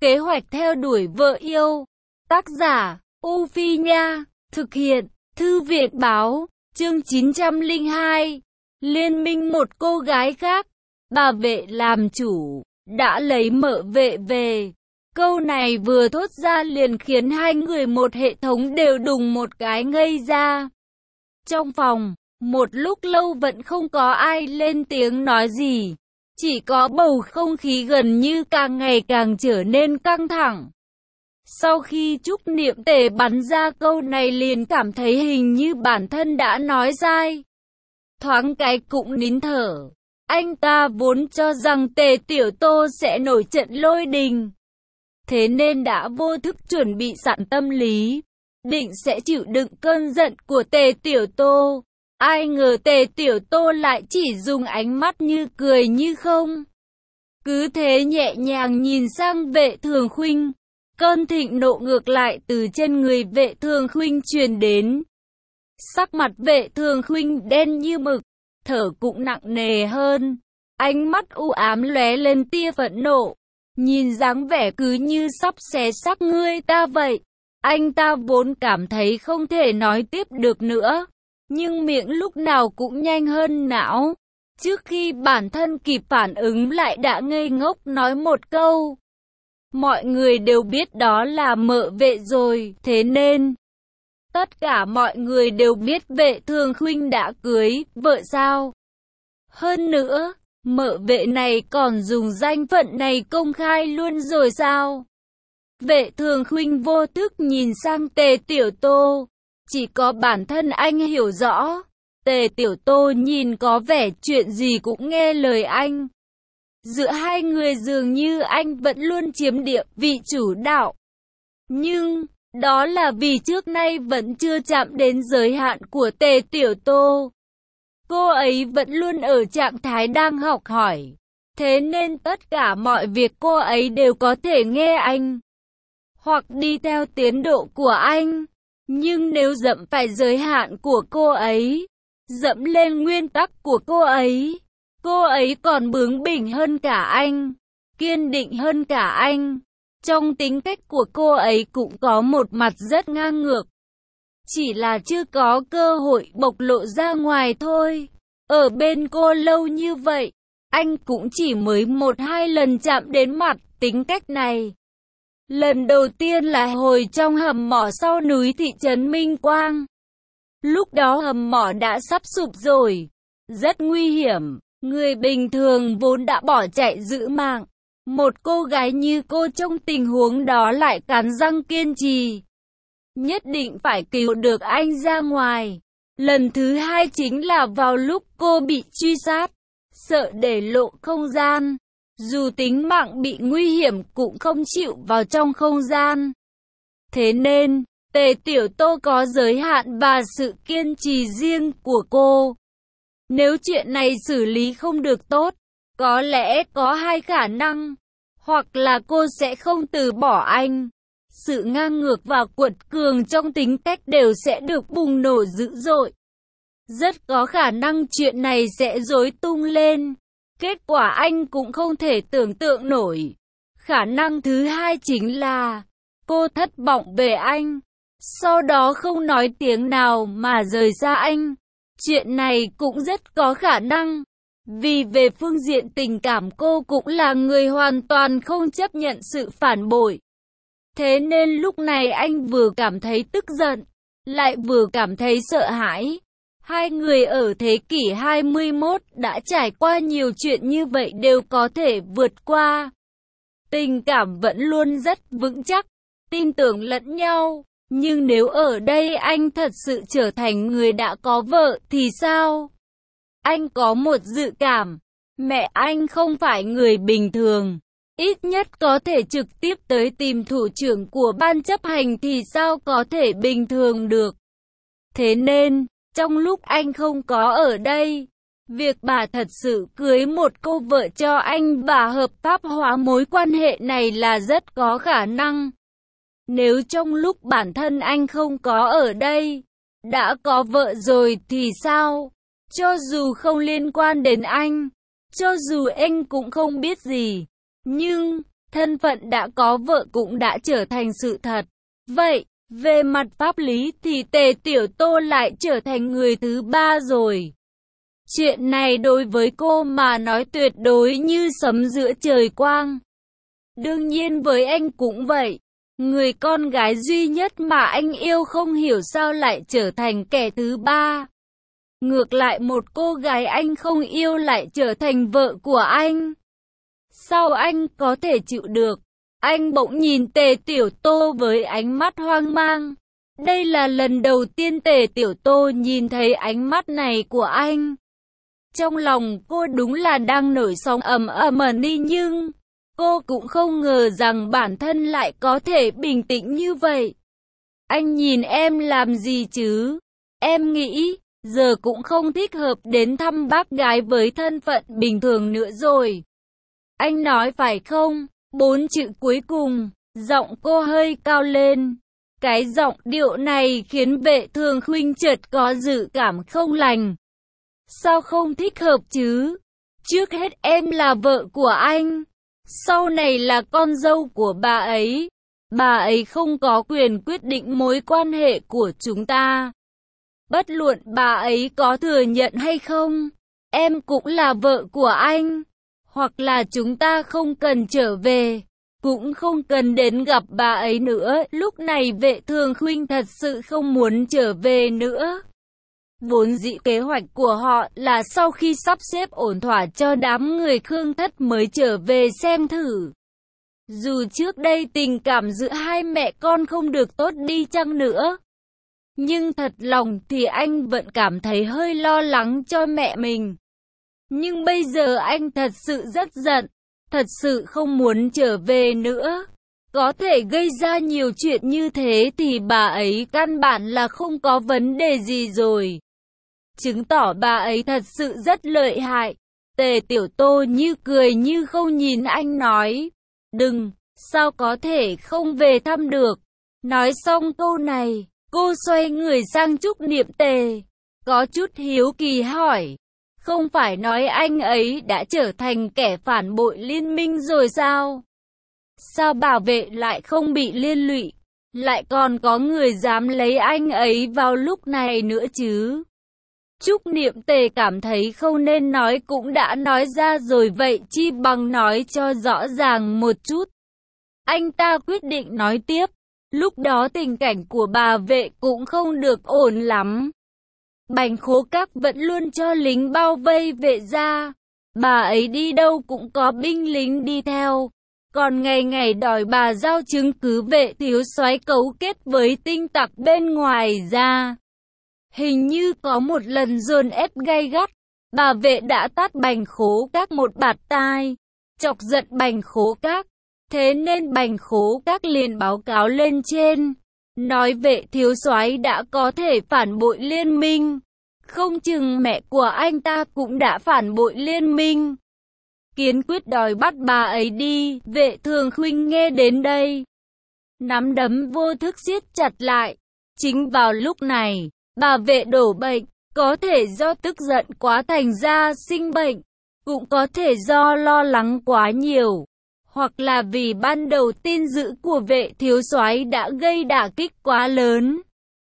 Kế hoạch theo đuổi vợ yêu. Tác giả, U Phi Nha. Thực hiện, Thư viện Báo. Chương 902. Liên minh một cô gái khác. Bà Vệ làm chủ, đã lấy Mợ Vệ về. Câu này vừa thốt ra liền khiến hai người một hệ thống đều đùng một cái ngây ra. Trong phòng, một lúc lâu vẫn không có ai lên tiếng nói gì. Chỉ có bầu không khí gần như càng ngày càng trở nên căng thẳng. Sau khi Trúc Niệm Tề bắn ra câu này liền cảm thấy hình như bản thân đã nói sai. Thoáng cái cũng nín thở. Anh ta vốn cho rằng Tề Tiểu Tô sẽ nổi trận lôi đình. Thế nên đã vô thức chuẩn bị sẵn tâm lý, định sẽ chịu đựng cơn giận của Tề Tiểu Tô. Ai ngờ Tề Tiểu Tô lại chỉ dùng ánh mắt như cười như không. Cứ thế nhẹ nhàng nhìn sang Vệ Thường Khuynh. Cơn thịnh nộ ngược lại từ trên người Vệ Thường Khuynh truyền đến. Sắc mặt Vệ Thường Khuynh đen như mực, thở cũng nặng nề hơn. Ánh mắt u ám lóe lên tia phẫn nộ. Nhìn dáng vẻ cứ như sắp xé xác người ta vậy. Anh ta vốn cảm thấy không thể nói tiếp được nữa. Nhưng miệng lúc nào cũng nhanh hơn não. Trước khi bản thân kịp phản ứng lại đã ngây ngốc nói một câu. Mọi người đều biết đó là Mợ Vệ rồi, thế nên tất cả mọi người đều biết Vệ Thường Khuynh đã cưới vợ sao. Hơn nữa, Mợ Vệ này còn dùng danh phận này công khai luôn rồi sao? Vệ Thường Khuynh vô thức nhìn sang Tề Tiểu Tô. Chỉ có bản thân anh hiểu rõ. Tề Tiểu Tô nhìn có vẻ chuyện gì cũng nghe lời anh. Giữa hai người dường như anh vẫn luôn chiếm địa vị chủ đạo. Nhưng, đó là vì trước nay vẫn chưa chạm đến giới hạn của Tề Tiểu Tô. Cô ấy vẫn luôn ở trạng thái đang học hỏi. Thế nên tất cả mọi việc cô ấy đều có thể nghe anh. Hoặc đi theo tiến độ của anh. Nhưng nếu dẫm phải giới hạn của cô ấy, dẫm lên nguyên tắc của cô ấy còn bướng bỉnh hơn cả anh, kiên định hơn cả anh. Trong tính cách của cô ấy cũng có một mặt rất ngang ngược. Chỉ là chưa có cơ hội bộc lộ ra ngoài thôi. Ở bên cô lâu như vậy, anh cũng chỉ mới 1-2 lần chạm đến mặt tính cách này. Lần đầu tiên là hồi trong hầm mỏ sau núi thị trấn Minh Quang. Lúc đó hầm mỏ đã sắp sụp rồi, rất nguy hiểm, người bình thường vốn đã bỏ chạy giữ mạng. Một cô gái như cô trong tình huống đó lại cắn răng kiên trì. Nhất định phải cứu được anh ra ngoài. Lần thứ hai chính là vào lúc cô bị truy sát, sợ để lộ không gian. Dù tính mạng bị nguy hiểm cũng không chịu vào trong không gian. Thế nên, Tề Tiểu Tô có giới hạn và sự kiên trì riêng của cô. Nếu chuyện này xử lý không được tốt, có lẽ có hai khả năng. Hoặc là cô sẽ không từ bỏ anh. Sự ngang ngược và quật cường trong tính cách đều sẽ được bùng nổ dữ dội. Rất có khả năng chuyện này sẽ rối tung lên. Kết quả anh cũng không thể tưởng tượng nổi. Khả năng thứ hai chính là cô thất vọng về anh, sau đó không nói tiếng nào mà rời xa anh. Chuyện này cũng rất có khả năng. Vì về phương diện tình cảm cô cũng là người hoàn toàn không chấp nhận sự phản bội. Thế nên lúc này anh vừa cảm thấy tức giận, lại vừa cảm thấy sợ hãi. Hai người ở thế kỷ 21 đã trải qua nhiều chuyện như vậy đều có thể vượt qua. Tình cảm vẫn luôn rất vững chắc, tin tưởng lẫn nhau. Nhưng nếu ở đây anh thật sự trở thành người đã có vợ thì sao? Anh có một dự cảm, mẹ anh không phải người bình thường. Ít nhất có thể trực tiếp tới tìm thủ trưởng của ban chấp hành thì sao có thể bình thường được. Thế nên, trong lúc anh không có ở đây, việc bà thật sự cưới một cô vợ cho anh và hợp pháp hóa mối quan hệ này là rất có khả năng. Nếu trong lúc bản thân anh không có ở đây, đã có vợ rồi thì sao? Cho dù không liên quan đến anh, cho dù anh cũng không biết gì, nhưng thân phận đã có vợ cũng đã trở thành sự thật. Vậy, về mặt pháp lý thì Tề Tiểu Tô lại trở thành người thứ ba rồi. Chuyện này đối với cô mà nói tuyệt đối như sấm giữa trời quang. Đương nhiên với anh cũng vậy. Người con gái duy nhất mà anh yêu không hiểu sao lại trở thành kẻ thứ ba. Ngược lại một cô gái anh không yêu lại trở thành vợ của anh. Sao anh có thể chịu được? Anh bỗng nhìn Tề Tiểu Tô với ánh mắt hoang mang. Đây là lần đầu tiên Tề Tiểu Tô nhìn thấy ánh mắt này của anh. Trong lòng cô đúng là đang nổi sóng ầm ầm đi, nhưng cô cũng không ngờ rằng bản thân lại có thể bình tĩnh như vậy. Anh nhìn em làm gì chứ? Em nghĩ, giờ cũng không thích hợp đến thăm bác gái với thân phận bình thường nữa rồi. Anh nói phải không? 4 chữ cuối cùng, giọng cô hơi cao lên. Cái giọng điệu này khiến Vệ Thường Khuynh chợt có dự cảm không lành. Sao không thích hợp chứ? Trước hết em là vợ của anh, sau này là con dâu của bà ấy. Bà ấy không có quyền quyết định mối quan hệ của chúng ta. Bất luận bà ấy có thừa nhận hay không, em cũng là vợ của anh. Hoặc là chúng ta không cần trở về, cũng không cần đến gặp bà ấy nữa. Lúc này Vệ Thường Khuynh thật sự không muốn trở về nữa. Vốn dĩ kế hoạch của họ là sau khi sắp xếp ổn thỏa cho đám người Khương Thất mới trở về xem thử. Dù trước đây tình cảm giữa hai mẹ con không được tốt đi chăng nữa, nhưng thật lòng thì anh vẫn cảm thấy hơi lo lắng cho mẹ mình. Nhưng bây giờ anh thật sự rất giận, thật sự không muốn trở về nữa. Có thể gây ra nhiều chuyện như thế thì bà ấy căn bản là không có vấn đề gì rồi. Chứng tỏ bà ấy thật sự rất lợi hại. Tề Tiểu Tô như cười như không nhìn anh nói. Đừng, sao có thể không về thăm được. Nói xong câu này, cô xoay người sang Trúc Niệm Tề. Có chút hiếu kỳ hỏi. Không phải nói anh ấy đã trở thành kẻ phản bội liên minh rồi sao? Sao bảo vệ lại không bị liên lụy? Lại còn có người dám lấy anh ấy vào lúc này nữa chứ? Trúc Niệm Tề cảm thấy không nên nói cũng đã nói ra rồi, vậy chi bằng nói cho rõ ràng một chút. Anh ta quyết định nói tiếp. Lúc đó tình cảnh của bà Vệ cũng không được ổn lắm. Bành Khố Các vẫn luôn cho lính bao vây Vệ gia. Bà ấy đi đâu cũng có binh lính đi theo. Còn ngày ngày đòi bà giao chứng cứ Vệ thiếu soái cấu kết với tinh tặc bên ngoài ra. Hình như có một lần dồn ép gay gắt, bà Vệ đã tát Bành Khố Các một bạt tai, chọc giận Bành Khố Các. Thế nên Bành Khố Các liền báo cáo lên trên, nói Vệ thiếu soái đã có thể phản bội liên minh. Không chừng mẹ của anh ta cũng đã phản bội liên minh. Kiên quyết đòi bắt bà ấy đi. Vệ Thường Khuynh nghe đến đây, nắm đấm vô thức siết chặt lại. Chính vào lúc này, bà Vệ đổ bệnh, có thể do tức giận quá thành ra sinh bệnh, cũng có thể do lo lắng quá nhiều, hoặc là vì ban đầu tin dữ của Vệ thiếu soái đã gây đả kích quá lớn.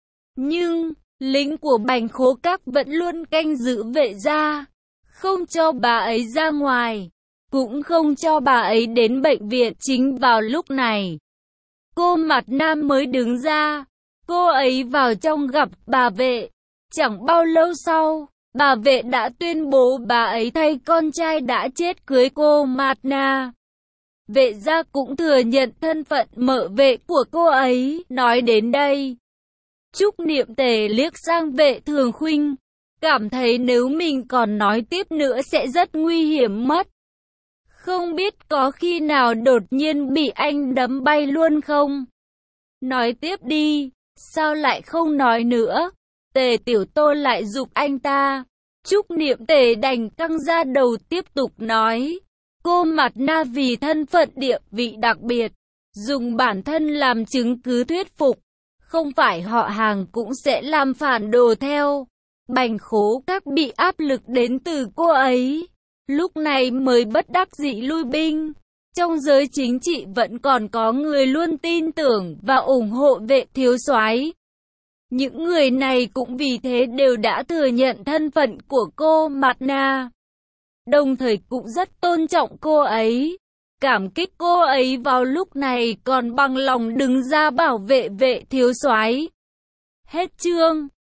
Nhưng lính của Bành Khố Các vẫn luôn canh giữ Vệ gia, không cho bà ấy ra ngoài, cũng không cho bà ấy đến bệnh viện. Chính vào lúc này, cô Mặt Nam mới đứng ra. Cô ấy vào trong gặp bà Vệ. Chẳng bao lâu sau, bà Vệ đã tuyên bố bà ấy thay con trai đã chết cưới cô Mạt Na. Vệ gia cũng thừa nhận thân phận mợ Vệ của cô ấy. Nói đến đây, Trúc Niệm Tề liếc sang Vệ Thường Khuynh, cảm thấy nếu mình còn nói tiếp nữa sẽ rất nguy hiểm mất. Không biết có khi nào đột nhiên bị anh đấm bay luôn không? Nói tiếp đi. Sao lại không nói nữa? Tề Tiểu Tô lại giục anh ta. Trúc Niệm Tề đành căng ra đầu tiếp tục nói. Cô Mạt Na vì thân phận địa vị đặc biệt, dùng bản thân làm chứng cứ thuyết phục. Không phải họ hàng cũng sẽ làm phản đồ theo. Bành Khố Các bị áp lực đến từ cô ấy, lúc này mới bất đắc dĩ lui binh. Trong giới chính trị vẫn còn có người luôn tin tưởng và ủng hộ Vệ thiếu soái. Những người này cũng vì thế đều đã thừa nhận thân phận của cô Mạt Na, đồng thời cũng rất tôn trọng cô ấy, cảm kích cô ấy vào lúc này còn bằng lòng đứng ra bảo vệ Vệ thiếu soái. Hết chương.